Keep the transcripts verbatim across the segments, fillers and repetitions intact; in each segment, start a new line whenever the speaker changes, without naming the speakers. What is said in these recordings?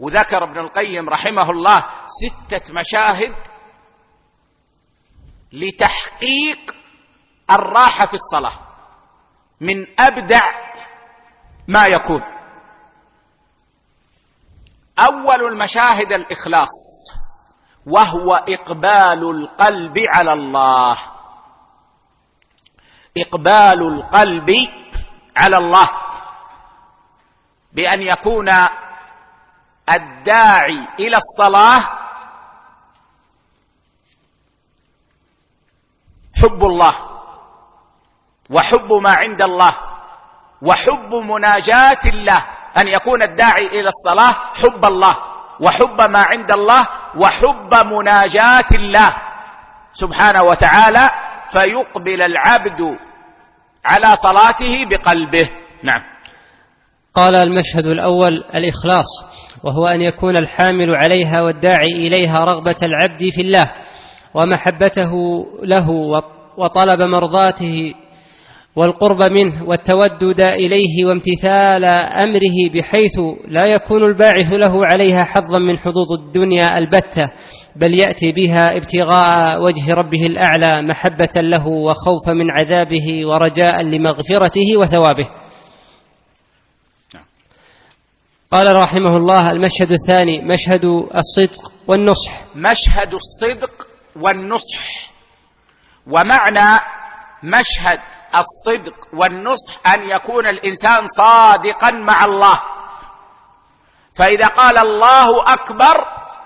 وذكر ابن القيم رحمه الله ستة مشاهد لتحقيق الراحة في الصلاة من أبدع ما يكون. أول المشاهد الإخلاص، وهو إقبال القلب على الله، إقبال القلب على الله بأن يكون الداعي إلى الصلاة حب الله وحب ما عند الله وحب مناجاة الله، أن يكون الداعي إلى الصلاة حب الله وحب ما عند الله وحب مناجاة الله سبحانه وتعالى، فيقبل العبد على صلاته بقلبه. نعم.
قال: المشهد الأول الإخلاص، وهو أن يكون الحامل عليها والداعي إليها رغبة العبد في الله ومحبته له وطلب مرضاته والقرب منه والتودد إليه وامتثال أمره، بحيث لا يكون الباعث له عليها حظا من حظوظ الدنيا البتة، بل يأتي بها ابتغاء وجه ربه الأعلى محبة له وخوفا من عذابه ورجاء لمغفرته وثوابه. قال رحمه الله: المشهد الثاني مشهد الصدق والنصح.
مشهد الصدق والنصح، ومعنى مشهد الصدق والنصح أن يكون الإنسان صادقا مع الله، فإذا قال الله أكبر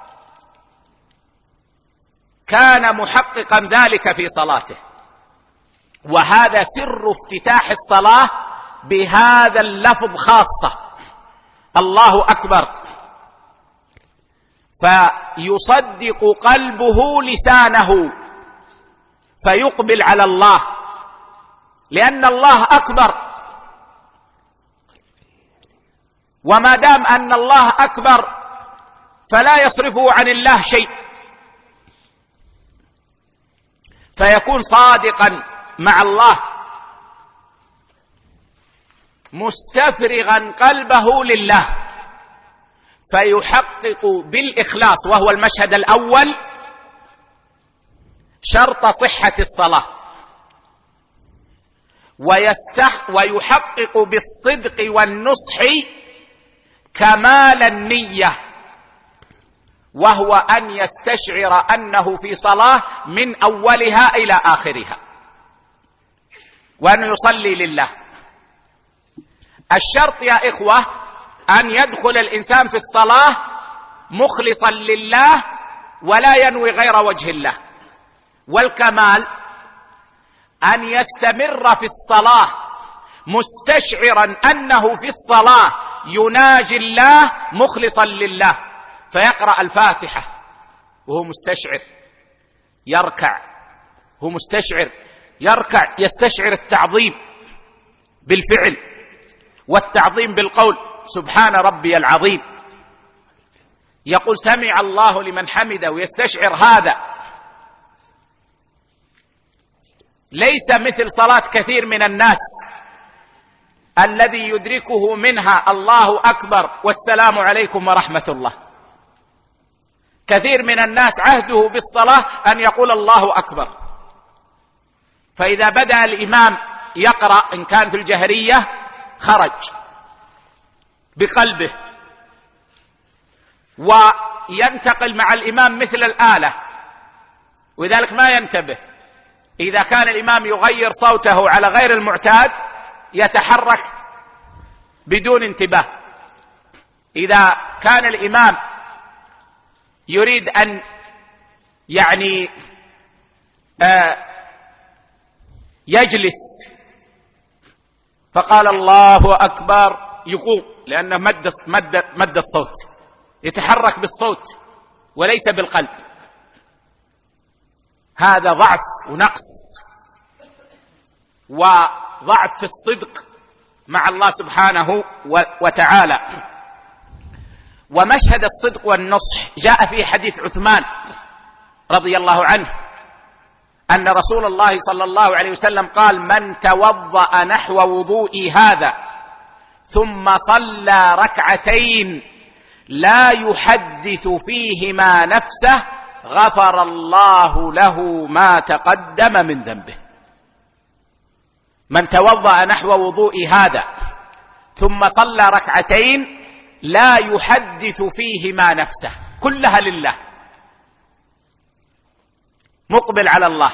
كان محققا ذلك في صلاته، وهذا سر افتتاح الصلاة بهذا اللفظ خاصة، الله أكبر، فيصدق قلبه لسانه فيقبل على الله، لأن الله أكبر، وما دام أن الله أكبر فلا يصرفه عن الله شيء، فيكون صادقا مع الله مستفرغا قلبه لله، فيحقق بالإخلاص، وهو المشهد الأول شرط صحة الصلاة، ويستح ويحقق بالصدق والنصح كمال النية، وهو أن يستشعر أنه في صلاة من أولها إلى آخرها، وأن يصلي لله. الشرط يا إخوة أن يدخل الإنسان في الصلاة مخلصا لله ولا ينوي غير وجه الله، والكمال أن يستمر في الصلاة مستشعرا أنه في الصلاة يناجي الله مخلصا لله، فيقرأ الفاتحة وهو مستشعر، يركع هو مستشعر، يركع يستشعر التعظيم بالفعل والتعظيم بالقول، سبحان ربي العظيم، يقول سمع الله لمن حمده ويستشعر هذا. ليس مثل صلاة كثير من الناس الذي يدركه منها الله أكبر والسلام عليكم ورحمة الله. كثير من الناس عهده بالصلاة أن يقول الله أكبر، فإذا بدأ الإمام يقرأ إن كان في الجهرية خرج بقلبه وينتقل مع الإمام مثل الآلة، وذلك ما ينتبه. إذا كان الإمام يغير صوته على غير المعتاد يتحرك بدون انتباه. إذا كان الإمام يريد أن يعني آه يجلس فقال الله أكبر يقوم، لأنه مد, مد, مد الصوت، يتحرك بالصوت وليس بالقلب. هذا ضعف ونقص وضعف في الصدق مع الله سبحانه وتعالى. ومشهد الصدق والنصح جاء في حديث عثمان رضي الله عنه أن رسول الله صلى الله عليه وسلم قال: من توضأ نحو وضوئي هذا ثم صلى ركعتين لا يحدث فيهما نفسه غفر الله له ما تقدم من ذنبه. من توضأ نحو وضوء هذا ثم صلى ركعتين لا يحدث فيهما نفسه، كلها لله، مقبل على الله،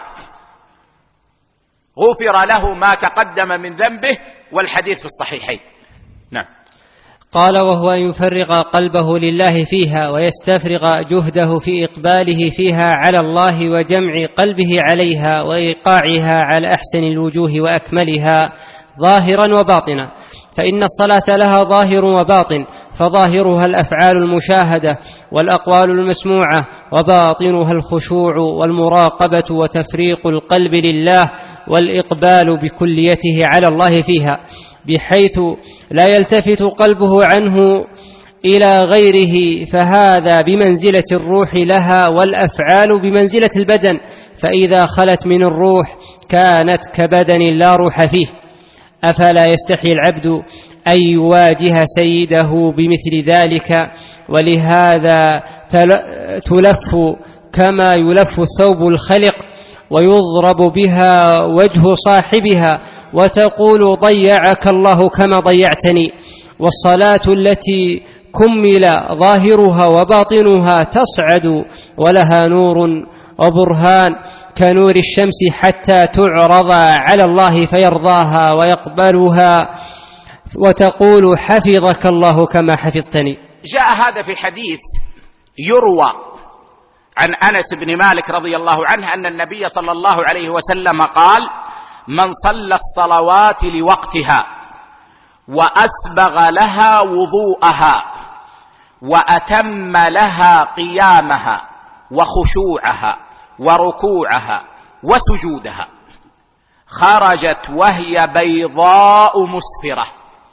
غفر له ما تقدم من ذنبه، والحديث في الصحيحين. نعم.
قال: وهو أن يفرغ قلبه لله فيها ويستفرغ جهده في إقباله فيها على الله وجمع قلبه عليها وإيقاعها على أحسن الوجوه وأكملها ظاهرا وباطنا، فإن الصلاة لها ظاهر وباطن، فظاهرها الأفعال المشاهدة والأقوال المسموعة، وباطنها الخشوع والمراقبة وتفريق القلب لله والإقبال بكليته على الله فيها، بحيث لا يلتفت قلبه عنه إلى غيره، فهذا بمنزلة الروح لها، والأفعال بمنزلة البدن، فإذا خلت من الروح كانت كبدن لا روح فيه. أفلا يستحي العبد أن يواجه سيده بمثل ذلك؟ ولهذا تلف كما يلف الثوب الخلق ويضرب بها وجه صاحبها، وتقول: ضيعك الله كما ضيعتني. والصلاة التي كمل ظاهرها وباطنها تصعد ولها نور وبرهان كنور الشمس حتى تعرض على الله فيرضاها ويقبلها، وتقول: حفظك الله كما حفظتني.
جاء هذا في حديث يروى عن أنس بن مالك رضي الله عنه أن النبي صلى الله عليه وسلم قال: من صلى الصلوات لوقتها وأسبغ لها وضوءها وأتم لها قيامها وخشوعها وركوعها وسجودها خرجت وهي بيضاء مسفرة،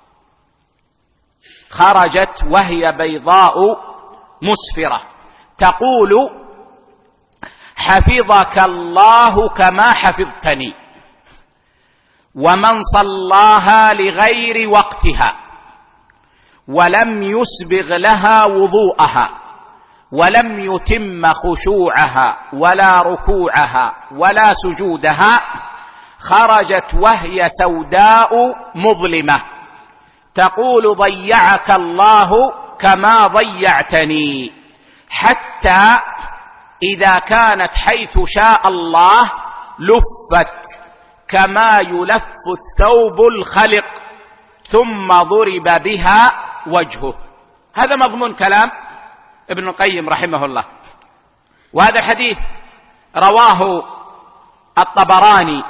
خرجت وهي بيضاء مسفرة تقول: حفظك الله كما حفظتني. ومن صلاها لغير وقتها ولم يسبغ لها وضوءها ولم يتم خشوعها ولا ركوعها ولا سجودها خرجت وهي سوداء مظلمة تقول: ضيعك الله كما ضيعتني. حتى إذا كانت حيث شاء الله لفت كما يلف الثوب الخلق ثم ضرب بها وجهه. هذا مضمون كلام ابن القيم رحمه الله. وهذا الحديث رواه الطبراني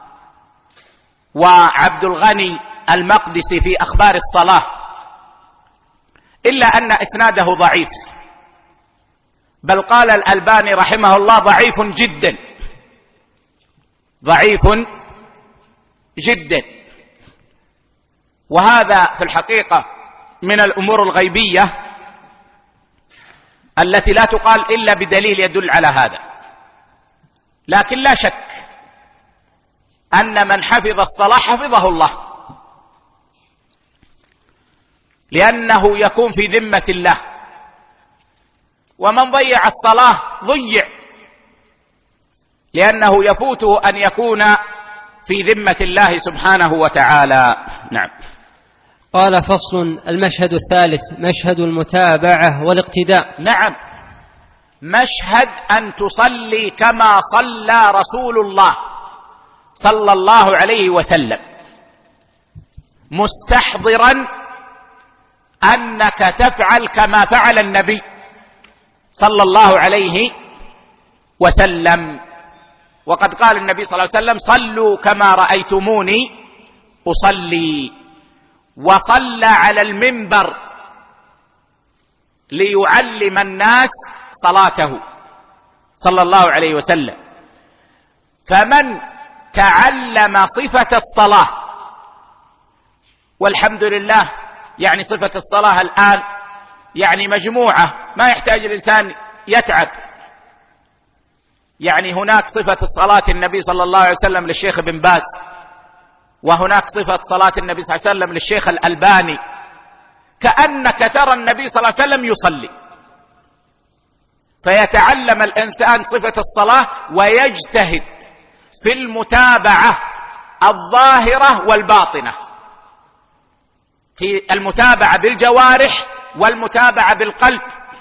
وعبد الغني المقدسي في أخبار الصلاة، إلا أن إسناده ضعيف، بل قال الألباني رحمه الله: ضعيف جدا، ضعيف جدا. وهذا في الحقيقة من الأمور الغيبية التي لا تقال إلا بدليل يدل على هذا. لكن لا شك أن من حفظ الصلاة حفظه الله، لأنه يكون في ذمة الله، ومن ضيع الصلاة ضيع، لأنه يفوته أن يكون في ذمة الله سبحانه وتعالى. نعم.
قال: فصل: المشهد الثالث مشهد المتابعة والاقتداء.
نعم، مشهد أن تصلي كما صلى رسول الله صلى الله عليه وسلم، مستحضرا أنك تفعل كما فعل النبي صلى الله عليه وسلم. وقد قال النبي صلى الله عليه وسلم: صلوا كما رأيتموني أصلي. وصلى على المنبر ليعلم الناس صلاته صلى الله عليه وسلم. فمن تعلم صفة الصلاة، والحمد لله يعني صفة الصلاة الآن يعني مجموعة، ما يحتاج الإنسان يتعب. يعني هناك صفة الصلاة النبي صلى الله عليه وسلم للشيخ بن باز، وهناك صفة صلاة النبي صلى الله عليه وسلم للشيخ الألباني، كأنك ترى النبي صلى الله عليه وسلم يصلي، فيتعلم الإنسان صفة الصلاة ويجتهد في المتابعة الظاهرة والباطنة، في المتابعة بالجوارح والمتابعة بالقلب،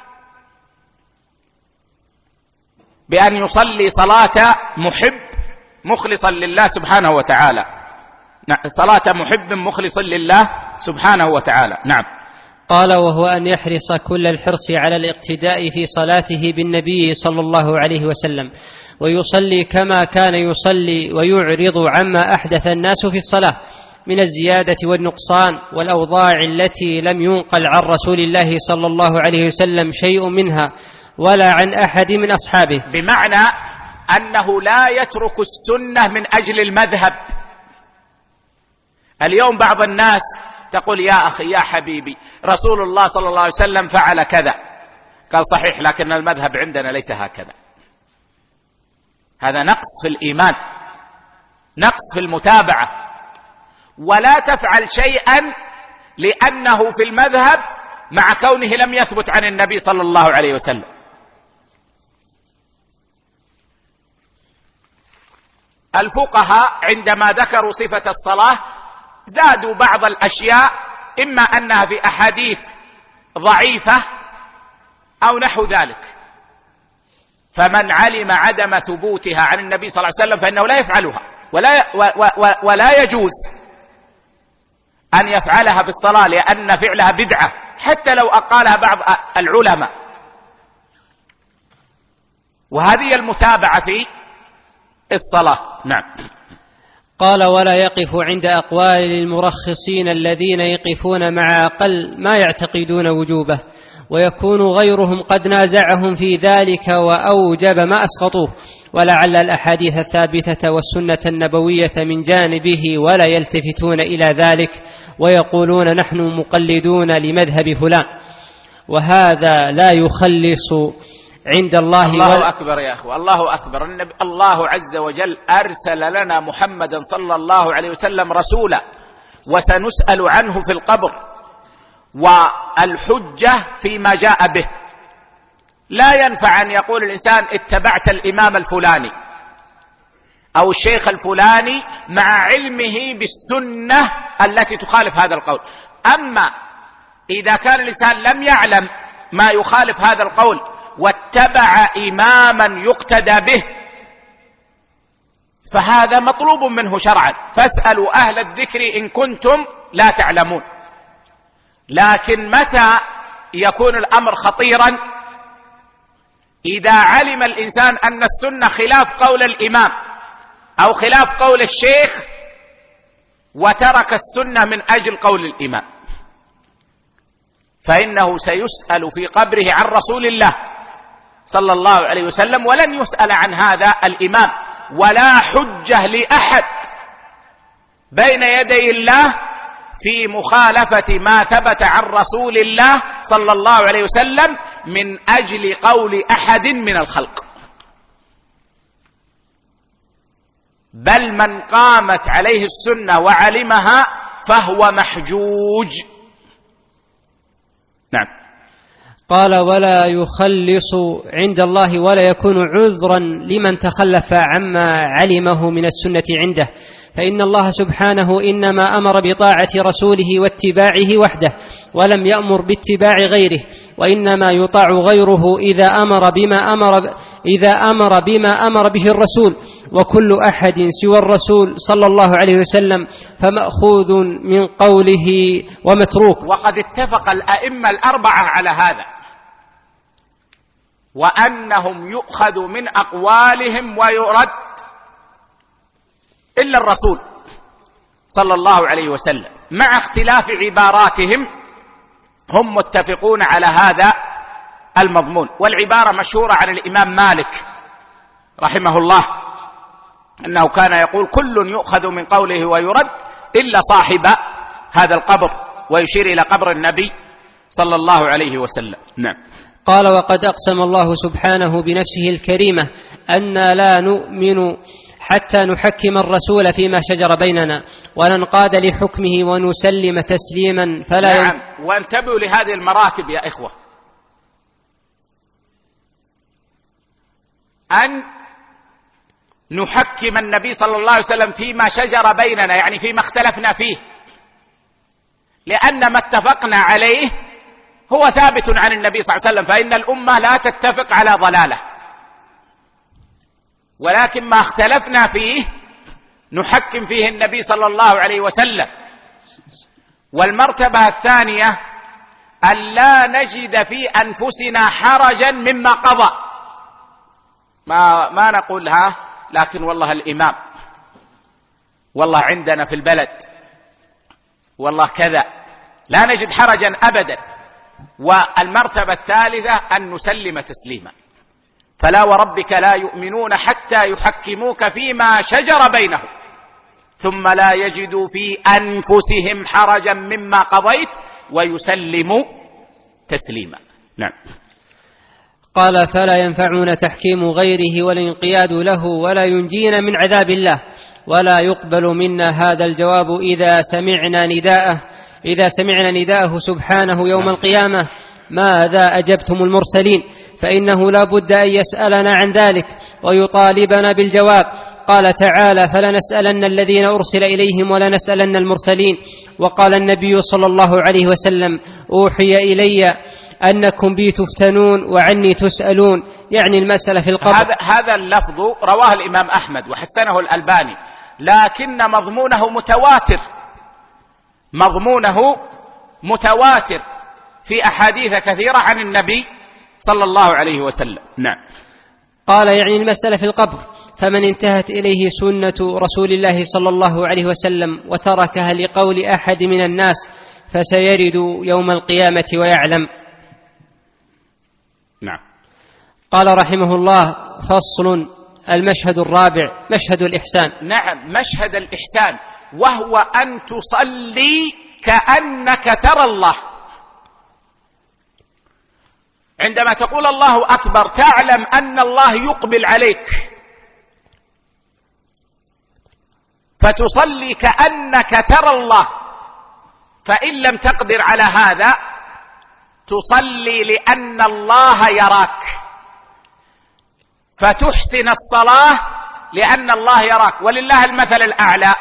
بأن يصلي صلاة محب مخلصا لله سبحانه وتعالى، صلاة محب مخلص لله سبحانه وتعالى. نعم.
قال: وهو أن يحرص كل الحرص على الاقتداء في صلاته بالنبي صلى الله عليه وسلم، ويصلي كما كان يصلي، ويعرض عما أحدث الناس في الصلاة من الزيادة والنقصان والأوضاع التي لم ينقل عن رسول الله صلى الله عليه وسلم شيء منها ولا عن أحد من أصحابه.
بمعنى أنه لا يترك السنة من أجل المذهب. اليوم بعض الناس تقول: يا أخي يا حبيبي، رسول الله صلى الله عليه وسلم فعل كذا. قال: صحيح، لكن المذهب عندنا ليس هكذا. هذا نقص في الإيمان، نقص في المتابعة. ولا تفعل شيئا لأنه في المذهب مع كونه لم يثبت عن النبي صلى الله عليه وسلم. الفقهاء عندما ذكروا صفة الصلاة زادوا بعض الأشياء، إما أنها في أحاديث ضعيفة أو نحو ذلك، فمن علم عدم ثبوتها عن النبي صلى الله عليه وسلم فإنه لا يفعلها، ولا, ولا يجوز أن يفعلها في الصلاة، لأن فعلها بدعة حتى لو أقالها بعض العلماء. وهذه المتابعة في الصلاة. نعم.
قال: ولا يقف عند أقوال المرخصين الذين يقفون مع أقل ما يعتقدون وجوبه، ويكون غيرهم قد نازعهم في ذلك وأوجب ما أسقطوه، ولعل الأحاديث الثابتة والسنة النبوية من جانبه ولا يلتفتون إلى ذلك، ويقولون نحن مقلدون لمذهب فلان، وهذا لا يخلص عند الله.
الله أكبر يا أخوة، الله أكبر. النبي الله عز وجل أرسل لنا محمدا صلى الله عليه وسلم رسولا، وسنسأل عنه في القبر، والحجة فيما جاء به. لا ينفع أن يقول الإنسان اتبعت الإمام الفلاني أو الشيخ الفلاني مع علمه بالسنة التي تخالف هذا القول. أما إذا كان الإنسان لم يعلم ما يخالف هذا القول واتبع إماما يقتدى به، فهذا مطلوب منه شرعا، فاسألوا أهل الذكر إن كنتم لا تعلمون. لكن متى يكون الأمر خطيرا؟ إذا علم الإنسان أن السنة خلاف قول الإمام أو خلاف قول الشيخ وترك السنة من أجل قول الإمام، فإنه سيسأل في قبره عن رسول الله صلى الله عليه وسلم، ولن يسأل عن هذا الإمام، ولا حجة لأحد بين يدي الله في مخالفة ما ثبت عن رسول الله صلى الله عليه وسلم من أجل قول أحد من الخلق، بل من قامت عليه السنة وعلمها فهو محجوج. نعم.
قال: ولا يخلص عند الله ولا يكون عذرا لمن تخلف عما علمه من السنة عنده، فإن الله سبحانه إنما أمر بطاعة رسوله واتباعه وحده، ولم يأمر باتباع غيره، وإنما يطاع غيره إذا أمر بما أمر إذا أمر بما أمر به الرسول، وكل أحد سوى الرسول صلى الله عليه وسلم فمأخوذ من قوله ومتروك.
وقد اتفق الأئمة الأربعة على هذا، وأنهم يؤخذ من أقوالهم ويرد إلا الرسول صلى الله عليه وسلم، مع اختلاف عباراتهم هم متفقون على هذا المضمون. والعبارة مشهورة عن الإمام مالك رحمه الله أنه كان يقول: كل يؤخذ من قوله ويرد إلا صاحب هذا القبر، ويشير إلى قبر النبي صلى الله عليه وسلم. نعم.
قال: وقد أقسم الله سبحانه بنفسه الكريمة أن لا نؤمن حتى نحكم الرسول فيما شجر بيننا وننقاد لحكمه ونسلم تسليما فلا
نعم ين... وانتبهوا لهذه المراتب يا إخوة، أن نحكم النبي صلى الله عليه وسلم فيما شجر بيننا، يعني فيما اختلفنا فيه، لأن ما اتفقنا عليه هو ثابت عن النبي صلى الله عليه وسلم، فإن الأمة لا تتفق على ضلالة، ولكن ما اختلفنا فيه نحكم فيه النبي صلى الله عليه وسلم. والمرتبة الثانية أن لا نجد في أنفسنا حرجا مما قضى، ما, ما نقولها لكن والله الإمام، والله عندنا في البلد، والله كذا، لا نجد حرجا أبدا. والمرتبة الثالثة أن نسلم تسليما، فلا وربك لا يؤمنون حتى يحكموك فيما شجر بينهم ثم لا يجدوا في أنفسهم حرجا مما قضيت ويسلموا تسليما. نعم.
قال فلا ينفعنا تحكيم غيره والانقياد له ولا ينجينا من عذاب الله، ولا يقبل منا هذا الجواب إذا سمعنا نداءه إذا سمعنا نداءه سبحانه يوم القيامة ماذا أجبتم المرسلين، فإنه لا بد أن يسألنا عن ذلك ويطالبنا بالجواب. قال تعالى فلنسألن الذين أرسل إليهم ولنسألن المرسلين. وقال النبي صلى الله عليه وسلم أوحي إلي أنكم بي تفتنون وعني تسألون، يعني المسألة في القبر.
هذا, هذا اللفظ رواه الإمام أحمد وحسنه الألباني، لكن مضمونه متواتر، مضمونه متواتر في أحاديث كثيرة عن النبي صلى الله عليه وسلم. نعم.
قال يعني المسألة في القبر، فمن انتهت إليه سنة رسول الله صلى الله عليه وسلم وتركها لقول أحد من الناس فسيرد يوم القيامة ويعلم.
نعم.
قال رحمه الله فصل. المشهد الرابع مشهد الإحسان.
نعم، مشهد الإحسان، وهو أن تصلي كأنك ترى الله. عندما تقول الله أكبر تعلم أن الله يقبل عليك، فتصلي كأنك ترى الله. فإن لم تقدر على هذا تصلي لأن الله يراك، فتحسن الصلاة لأن الله يراك. ولله المثل الأعلى.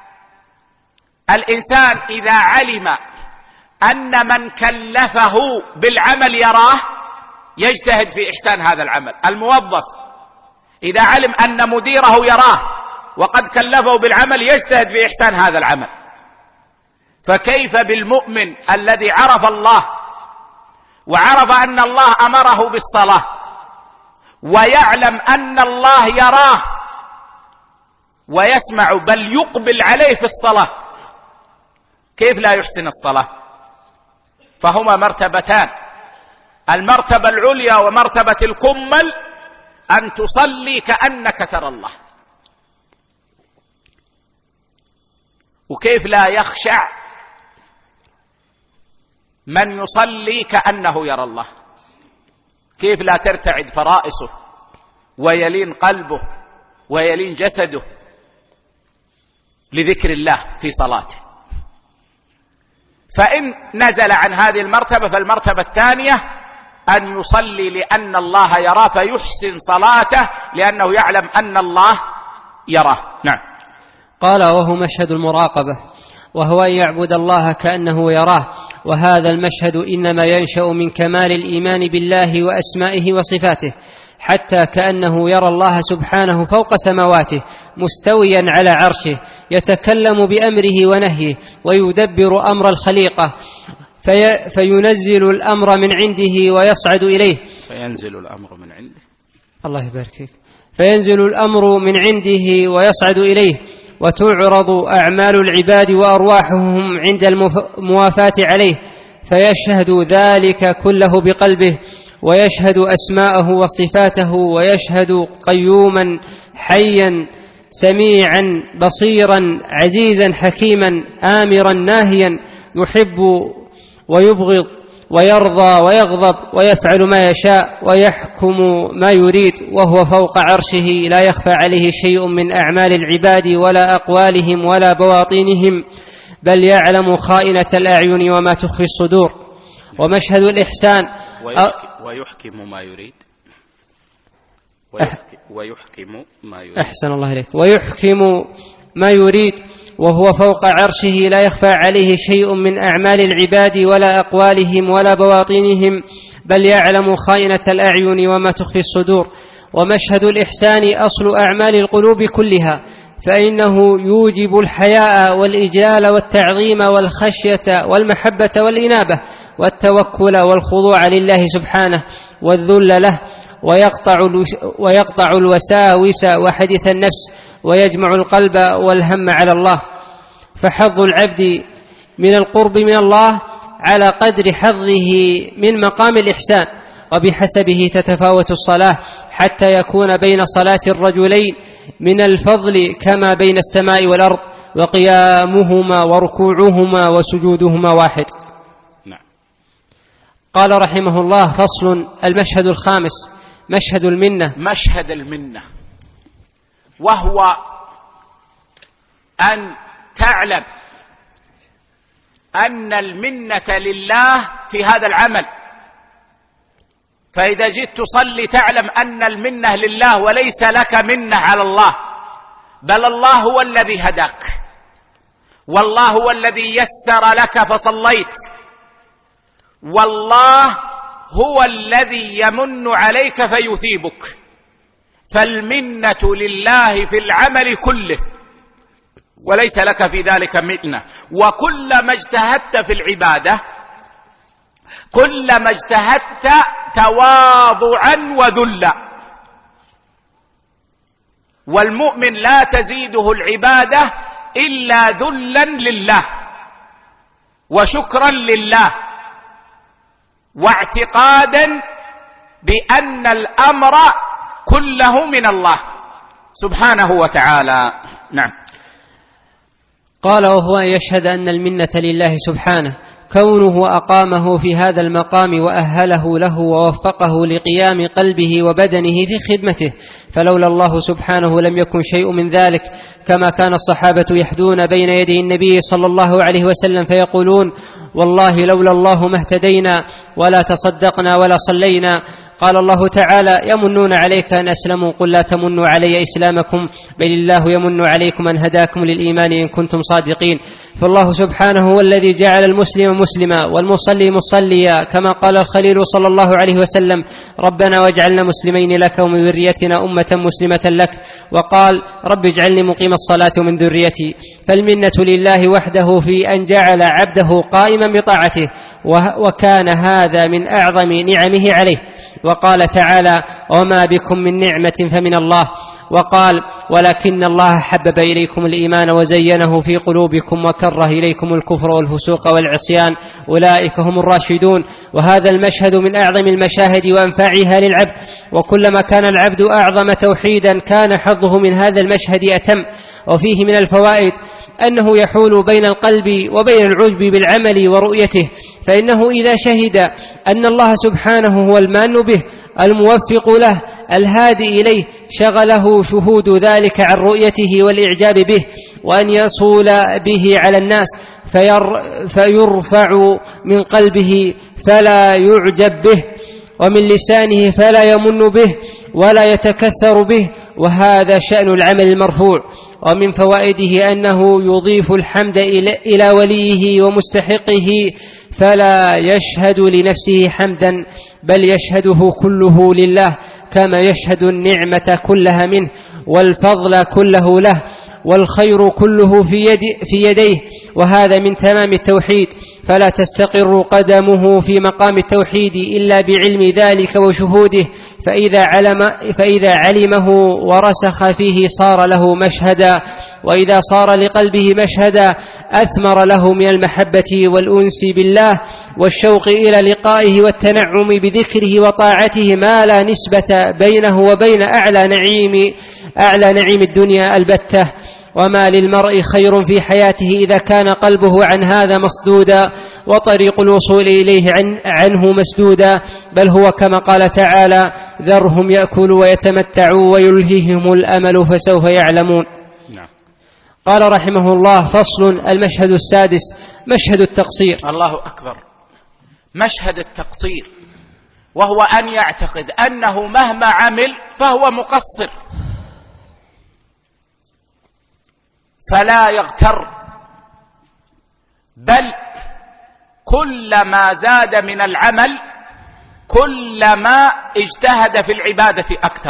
الإنسان إذا علم أن من كلفه بالعمل يراه يجتهد في إحسان هذا العمل. الموظف إذا علم أن مديره يراه وقد كلفه بالعمل يجتهد في إحسان هذا العمل. فكيف بالمؤمن الذي عرف الله وعرف أن الله أمره بالصلاة ويعلم أن الله يراه ويسمع بل يقبل عليه في الصلاة، كيف لا يحسن الصلاة؟ فهما مرتبتان، المرتبة العليا ومرتبة الكمل أن تصلي كأنك ترى الله. وكيف لا يخشع من يصلي كأنه يرى الله؟ كيف لا ترتعد فرائصه ويلين قلبه ويلين جسده لذكر الله في صلاته؟ فإن نزل عن هذه المرتبة فالمرتبة الثانية أن يصلي لأن الله يراه فيحسن صلاته لأنه يعلم أن الله يراه. نعم.
قال وهو مشهد المراقبة، وهو أن يعبد الله كأنه يراه، وهذا المشهد إنما ينشأ من كمال الإيمان بالله وأسمائه وصفاته، حتى كأنه يرى الله سبحانه فوق سماواته مستويا على عرشه يتكلم بأمره ونهيه ويدبر أمر الخليقة، في فينزل الأمر من عنده ويصعد إليه
فينزل الأمر من عنده
الله يبارك فيك فينزل الأمر من عنده ويصعد إليه، وتعرض أعمال العباد وأرواحهم عند الموافاة عليه، فيشهد ذلك كله بقلبه، ويشهد أسماءه وصفاته، ويشهد قيوما حيا سميعا بصيرا عزيزا حكيما آمرا ناهيا يحب ويبغض ويرضى ويغضب ويفعل ما يشاء ويحكم ما يريد، وهو فوق عرشه لا يخفى عليه شيء من أعمال العباد ولا أقوالهم ولا بواطنهم، بل يعلم خائنة الأعين وما تخفي الصدور. ومشهد الإحسان
ويحكم ما يريد ويحكم ما يريد
أحسن الله إليك. ويحكم ما يريد وهو فوق عرشه لا يخفى عليه شيء من أعمال العباد ولا أقوالهم ولا بواطنهم، بل يعلم خائنة الأعين وما تخفي الصدور. ومشهد الإحسان أصل أعمال القلوب كلها، فإنه يوجب الحياء والإجلال والتعظيم والخشية والمحبة والإنابة والتوكل والخضوع لله سبحانه والذل له، ويقطع ويقطع الوساوس وحديث النفس، ويجمع القلب والهم على الله. فحظ العبد من القرب من الله على قدر حظه من مقام الإحسان، وبحسبه تتفاوت الصلاة، حتى يكون بين صلاة الرجلين من الفضل كما بين السماء والأرض، وقيامهما وركوعهما وسجودهما واحد.
نعم.
قال رحمه الله: فصل. المشهد الخامس مشهد المنة.
مشهد المنة، وهو أن تعلم أن المنة لله في هذا العمل. فإذا جئت تصلي تعلم أن المنة لله وليس لك منة على الله، بل الله هو الذي هداك، والله هو الذي يسر لك فصليت، والله هو الذي يمن عليك فيثيبك. فالمنة لله في العمل كله، وليس لك في ذلك منة. وكلما اجتهدت في العبادة كلما اجتهدت تواضعا وذلا. والمؤمن لا تزيده العبادة إلا ذلا لله وشكرا لله واعتقادا بأن الأمر كله من الله سبحانه وتعالى. نعم.
قال: وهو أن يشهد أن المنة لله سبحانه، كونه أقامه في هذا المقام وأهله له ووفقه لقيام قلبه وبدنه في خدمته، فلولا الله سبحانه لم يكن شيء من ذلك، كما كان الصحابة يحدون بين يدي النبي صلى الله عليه وسلم فيقولون: والله لولا الله ما اهتدينا ولا تصدقنا ولا صلينا. قال الله تعالى: يمنون عليك أن أسلموا، قل لا تمنوا علي إسلامكم، بل الله يمن عليكم أن هداكم للإيمان إن كنتم صادقين. فالله سبحانه هو الذي جعل المسلم مسلما والمصلي مصليا، كما قال الخليل صلى الله عليه وسلم: ربنا واجعلنا مسلمين لك ومن ذريتنا أمة مسلمة لك. وقال: رب اجعلني مقيم الصلاة ومن ذريتي. فالمنة لله وحده في أن جعل عبده قائما بطاعته، وكان هذا من أعظم نعمه عليه. وقال تعالى: وما بكم من نعمة فمن الله. وقال: ولكن الله حبب إليكم الإيمان وزينه في قلوبكم وكره إليكم الكفر والفسوق والعصيان، أولئك هم الراشدون. وهذا المشهد من أعظم المشاهد وأنفعها للعبد، وكلما كان العبد أعظم توحيدا كان حظه من هذا المشهد أتم. وفيه من الفوائد أنه يحول بين القلب وبين العجب بالعمل ورؤيته، فإنه إذا شهد أن الله سبحانه هو المان به الموفق له الهادي إليه شغله شهود ذلك عن رؤيته والإعجاب به، وأن يصول به على الناس فير فيرفع من قلبه فلا يعجب به، ومن لسانه فلا يمن به ولا يتكثر به، وهذا شأن العمل المرفوع. ومن فوائده أنه يضيف الحمد إلى وليه ومستحقه، فلا يشهد لنفسه حمدا بل يشهده كله لله، كما يشهد النعمة كلها منه والفضل كله له والخير كله في, يد في يديه. وهذا من تمام التوحيد، فلا تستقر قدمه في مقام التوحيد إلا بعلم ذلك وشهوده، فإذا, علم فإذا علمه ورسخ فيه صار له مشهدا، وإذا صار لقلبه مشهدا أثمر له من المحبة والأنس بالله والشوق إلى لقائه والتنعم بذكره وطاعته ما لا نسبة بينه وبين أعلى نعيم, أعلى نعيم الدنيا البتة. وما للمرء خير في حياته إذا كان قلبه عن هذا مصدودا وطريق الوصول إليه عن عنه مسدودا، بل هو كما قال تعالى: ذرهم يأكلوا ويتمتعوا ويلهيهم الأمل فسوف يعلمون.
نعم.
قال رحمه الله: فصل. المشهد السادس مشهد التقصير.
الله أكبر. مشهد التقصير، وهو أن يعتقد أنه مهما عمل فهو مقصر، فلا يغتر، بل كلما زاد من العمل كلما اجتهد في العبادة أكثر،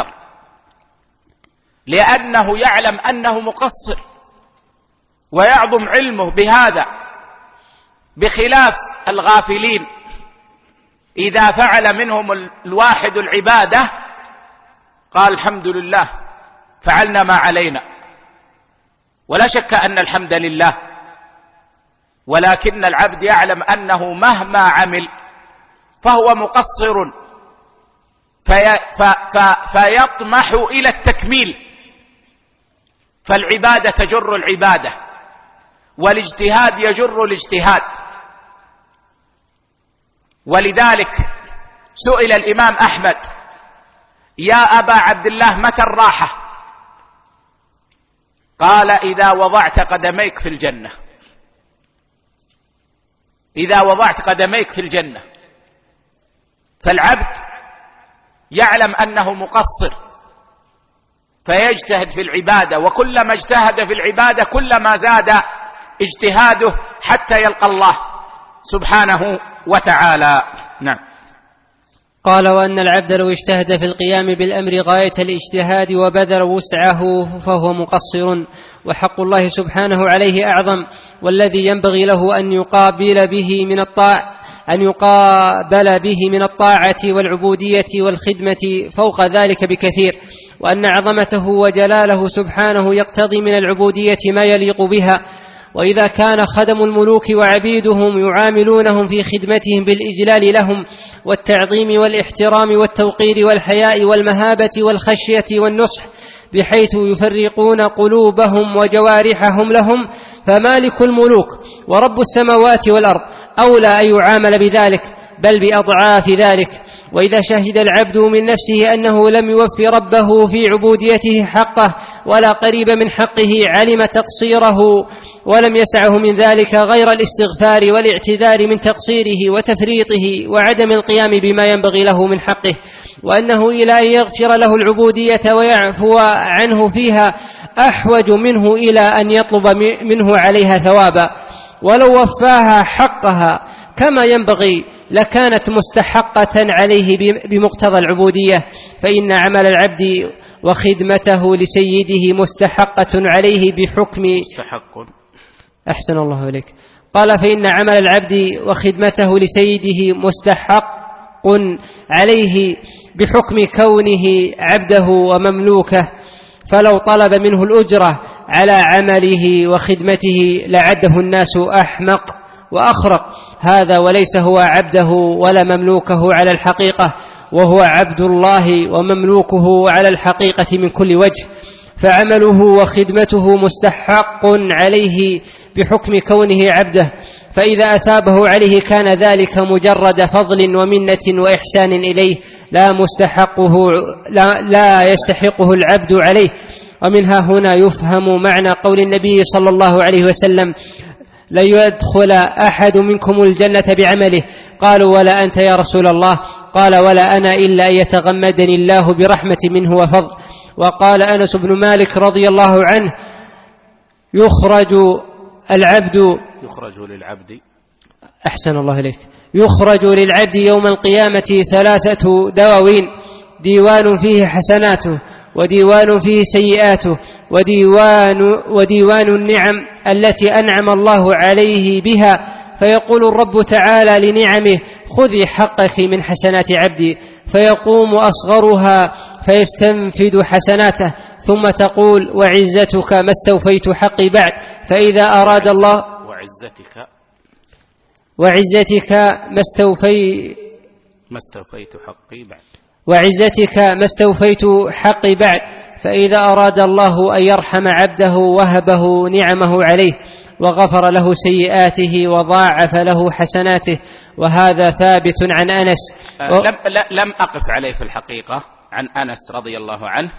لأنه يعلم أنه مقصر ويعظم علمه بهذا، بخلاف الغافلين إذا فعل منهم الواحد العبادة قال: الحمد لله فعلنا ما علينا. ولا شك أن الحمد لله، ولكن العبد يعلم أنه مهما عمل فهو مقصر، في في فيطمح إلى التكميل، فالعبادة تجر العبادة، والاجتهاد يجر الاجتهاد. ولذلك سئل الإمام أحمد: يا أبا عبد الله متى الراحة؟ قال: إذا وضعت قدميك في الجنة. إذا وضعت قدميك في الجنة. فالعبد يعلم أنه مقصر فيجتهد في العبادة، وكلما اجتهد في العبادة كلما زاد اجتهاده حتى يلقى الله سبحانه وتعالى. نعم.
قال: وأن العبد لو اجتهد في القيام بالأمر غاية الاجتهاد وبذل وسعه فهو مقصر، وحق الله سبحانه عليه أعظم، والذي ينبغي له أن يقابل به من الطاعة أن يقابل به من الطاعة والعبودية والخدمة فوق ذلك بكثير، وأن عظمته وجلاله سبحانه يقتضي من العبودية ما يليق بها. وإذا كان خدم الملوك وعبيدهم يعاملونهم في خدمتهم بالإجلال لهم والتعظيم والاحترام والتوقير والحياء والمهابة والخشية والنصح، بحيث يفرقون قلوبهم وجوارحهم لهم، فمالك الملوك ورب السماوات والأرض أولى أن يعامل بذلك، بل بأضعاف ذلك. وإذا شهد العبد من نفسه أنه لم يوفي ربه في عبوديته حقه ولا قريب من حقه، علم تقصيره ولم يسعه من ذلك غير الاستغفار والاعتذار من تقصيره وتفريطه وعدم القيام بما ينبغي له من حقه، وأنه إلى أن يغفر له العبودية ويعفو عنه فيها أحوج منه إلى أن يطلب منه عليها ثوابا. ولو وفاها حقها كما ينبغي لكانت مستحقة عليه بمقتضى العبودية، فإن عمل العبد وخدمته لسيده مستحقة عليه بحكم
مستحق.
أحسن الله إليك. قال: فإن عمل العبد وخدمته لسيده مستحق عليه بحكم كونه عبده ومملوكه، فلو طلب منه الأجرة على عمله وخدمته لعده الناس أحمق وأخرق هذا، وليس هو عبده ولا مملوكه على الحقيقة، وهو عبد الله ومملوكه على الحقيقة من كل وجه، فعمله وخدمته مستحق عليه بحكم كونه عبده، فإذا أثابه عليه كان ذلك مجرد فضل ومنة وإحسان إليه لا مستحقه لا, لا يستحقه العبد عليه. ومنها هنا يفهم معنى قول النبي صلى الله عليه وسلم: لا يدخل أحد منكم الجنة بعمله. قالوا: ولا أنت يا رسول الله؟ قال: ولا أنا إلا أن يتغمدني الله برحمة منه وفضل. وقال أنس بن مالك رضي الله عنه: يخرج العبد
يخرج للعبد
أحسن الله إليك يخرج للعبد يوم القيامة ثلاثة دواوين: ديوان فيه حسناته، وديوان فيه سيئاته، وديوان, وديوان النعم التي أنعم الله عليه بها، فيقول الرب تعالى لنعمه: خذي حقك من حسنات عبدي، فيقوم أصغرها فيستنفد حسناته، ثم تقول: وعزتك ما استوفيت حقي بعد. فإذا أراد الله
وعزتك
وعزتك ما استوفي
ما استوفيت حقي بعد
وعزتك ما استوفيت حقي بعد فإذا أراد الله أن يرحم عبده وهبه نعمه عليه وغفر له سيئاته وضاعف له حسناته، وهذا ثابت عن أنس.
و... لم, لم أقف عليه في الحقيقة عن أنس رضي الله عنه،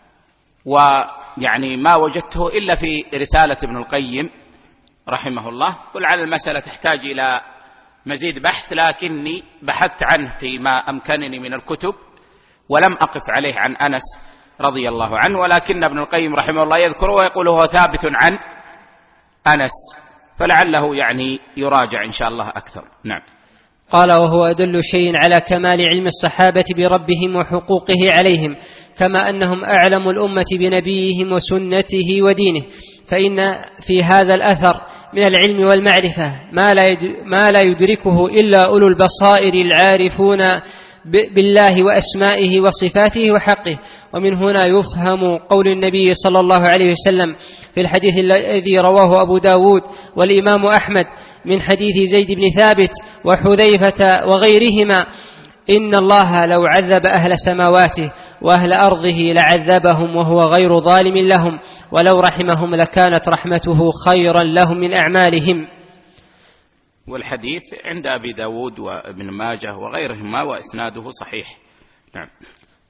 ويعني ما وجدته إلا في رسالة ابن القيم رحمه الله، ولعل المسألة تحتاج إلى مزيد بحث، لكني بحثت عنه فيما أمكنني من الكتب ولم أقف عليه عن أنس رضي الله عنه، ولكن ابن القيم رحمه الله يذكره ويقول هو ثابت عن أنس، فلعله يعني يراجع إن شاء الله أكثر. نعم.
قال: وهو أدل شيء على كمال علم الصحابة بربهم وحقوقه عليهم، كما أنهم أعلم الأمة بنبيهم وسنته ودينه، فإن في هذا الأثر من العلم والمعرفة ما لا يدركه إلا أولو البصائر العارفون بالله وأسمائه وصفاته وحقه. ومن هنا يفهم قول النبي صلى الله عليه وسلم في الحديث الذي رواه أبو داود والإمام أحمد من حديث زيد بن ثابت وحذيفة وغيرهما: إن الله لو عذب أهل سماواته وأهل أرضه لعذبهم وهو غير ظالم لهم، ولو رحمهم لكانت رحمته خيرا لهم من أعمالهم.
والحديث عند أبي داود وابن ماجه وغيرهما وإسناده صحيح. نعم.